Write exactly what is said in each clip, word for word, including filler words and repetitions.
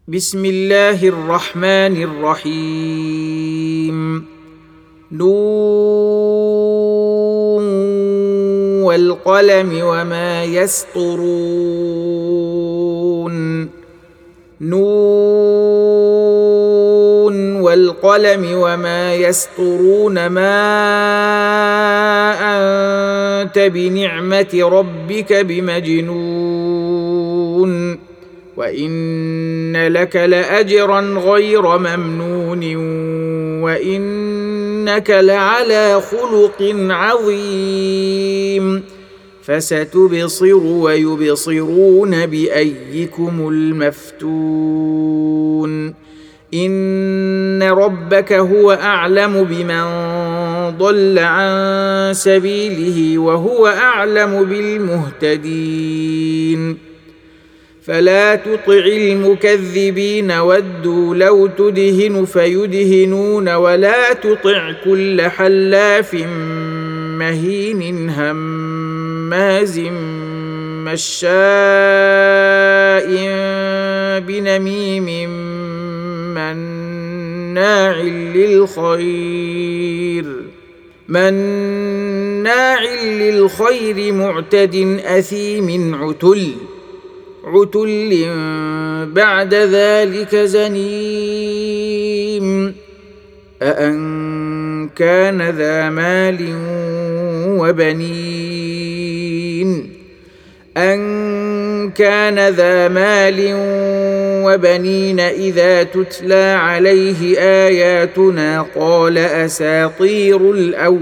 بسم الله الرحمن الرحيم. نون والقلم وما يسطرون. نون والقلم وما يسطرون. ما أنت بنعمة ربك بمجنون وإن لك لأجرا غير ممنون وإنك لعلى خلق عظيم. فستبصر ويبصرون بأيكم المفتون. إن ربك هو أعلم بمن ضل عن سبيله وهو أعلم بالمهتدين. فلا تطع المكذبين ودوا لو تدهن فيدهنون ولا تطع كل حلاف مهين هماز مشاء بنميم مناع للخير مناع للخير معتد أثيم عتل عتل بعد ذلك زنيم. أأن كان ذا مال وبنين أن كان ذا مال وبنين إذا تتلى عليه آياتنا قال أساطير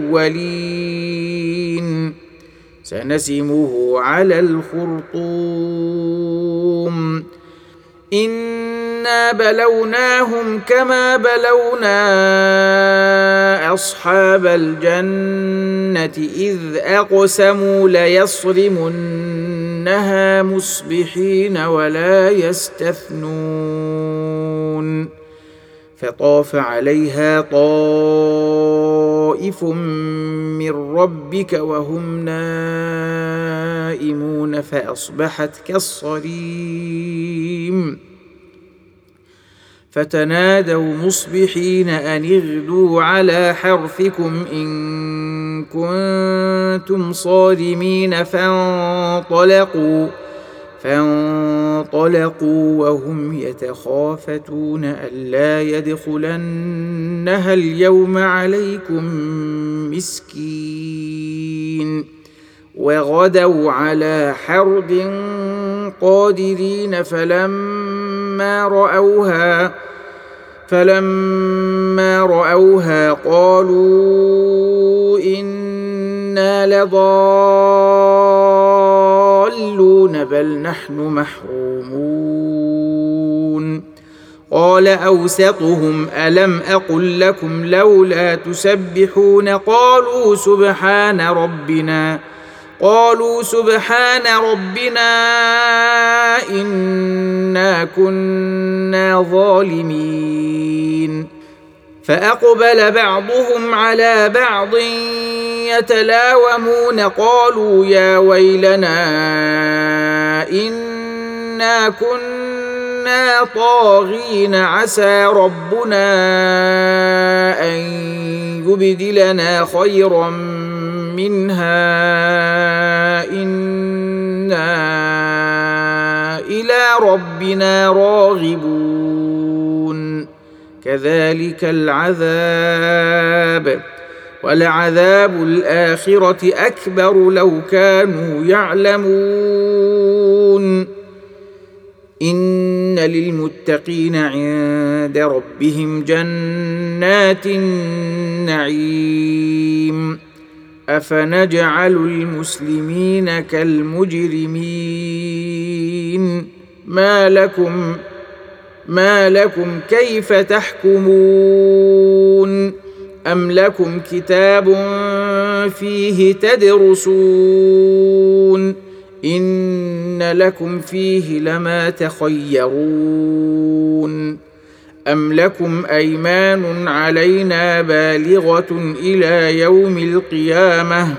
الأولين. سنسمه على الخرطوم. إنا بلوناهم كما بلونا أصحاب الجنة إذ أقسموا ليصرمنها مصبحين ولا يستثنون. فطاف عليها طائف من ربك وهم نائمون فأصبحت كالصريم. فتنادوا مصبحين أن اغدوا على حرثكم إن كنتم صارمين. فانطلقوا فانطلقوا وهم يتخافتون ألا يدخلنها اليوم عليكم مسكين. وغدوا على حرد قادرين فلما رأوها فلما رأوها قالوا إنا لضالون بل نحن محرومون. قال أوسطهم ألم أقل لكم لولا تسبحون قالوا سبحان ربنا قالوا سبحان ربنا إنا كنا ظالمين. فأقبل بعضهم على بعض يتلاومون قالوا يا ويلنا إنا كنا طاغين عسى ربنا أن يبدلنا خيرا منها إنا إلى ربنا راغبون. كذلك العذاب ولعذاب الآخرة أكبر لو كانوا يعلمون. إن للمتقين عند ربهم جنات النعيم. أفنجعل المسلمين كالمجرمين ما لكم ما لكم كيف تحكمون أم لكم كتاب فيه تدرسون إن لكم فيه لما تخيرون أم لكم أيمان علينا بالغة إلى يوم القيامة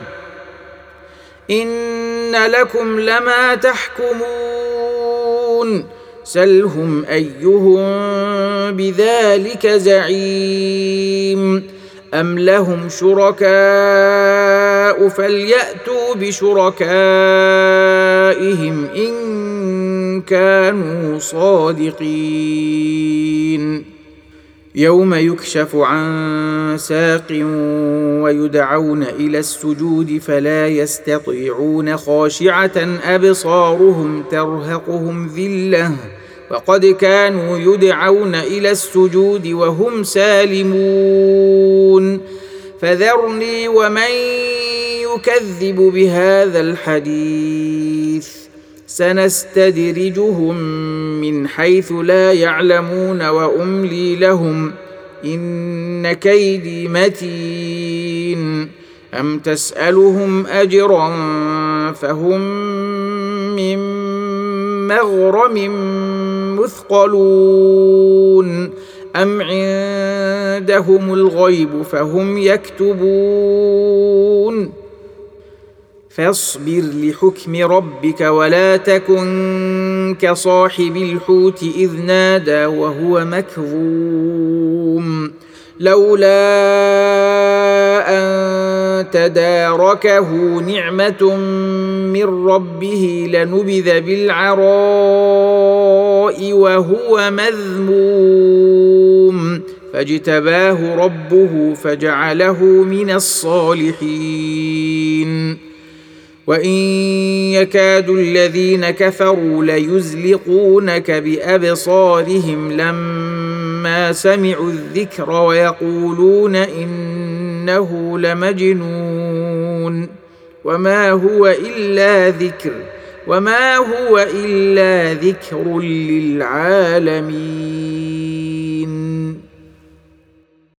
إن لكم لما تحكمون سلهم أيهم بذلك زعيم أم لهم شركاء فليأتوا بشركائهم إن كانوا صادقين يوم يكشف عن ساق ويدعون إلى السجود فلا يستطيعون خاشعة أبصارهم ترهقهم ذلة وقد كانوا يدعون إلى السجود وهم سالمون فذرني ومن يكذب بهذا الحديث سنستدرجهم من حيث لا يعلمون وأملي لهم إن كيدي متين أم تسألهم أجرا فهم من مغرم مثقلون أم عندهم الغيب فهم يكتبون فاصبر لحكم ربك ولا تكن كصاحب الحوت إذ نادى وهو مكظوم لولا أن تداركه نعمة من ربه لنبذ بالعراء وهو مذموم فاجتباه ربه فجعله من الصالحين وإن يكاد الذين كفروا ليزلقونك بأبصارهم لما سمعوا الذكر ويقولون إنه لمجنون وما هو إلا ذكر وما هو إلا ذكر للعالمين